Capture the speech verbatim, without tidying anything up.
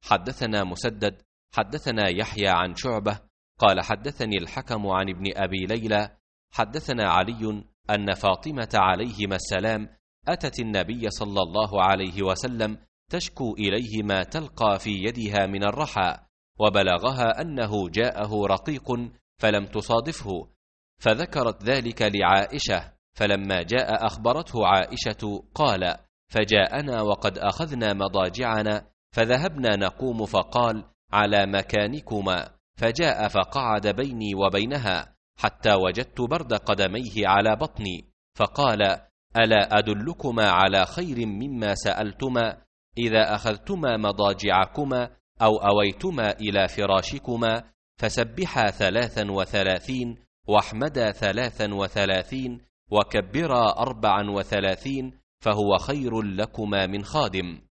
حدثنا مسدد حدثنا يحيى عن شعبة قال حدثني الحكم عن ابن أبي ليلى حدثنا علي أن فاطمة عليهما السلام أتت النبي صلى الله عليه وسلم تشكو إليه ما تلقى في يدها من الرحى، وبلغها أنه جاءه رقيق فلم تصادفه، فذكرت ذلك لعائشة، فلما جاء أخبرته عائشة قال: فجاءنا وقد أخذنا مضاجعنا فذهبنا نقوم، فقال: على مكانكما، فجاء فقعد بيني وبينها حتى وجدت برد قدميه على بطني، فقال: ألا أدلكما على خير مما سألتما؟ إذا أخذتما مضاجعكما أو أويتما إلى فراشكما فسبحا ثلاثا وثلاثين، واحمدا ثلاثا وثلاثين، وكبرا أربعا وثلاثين، فهو خير لكما من خادم.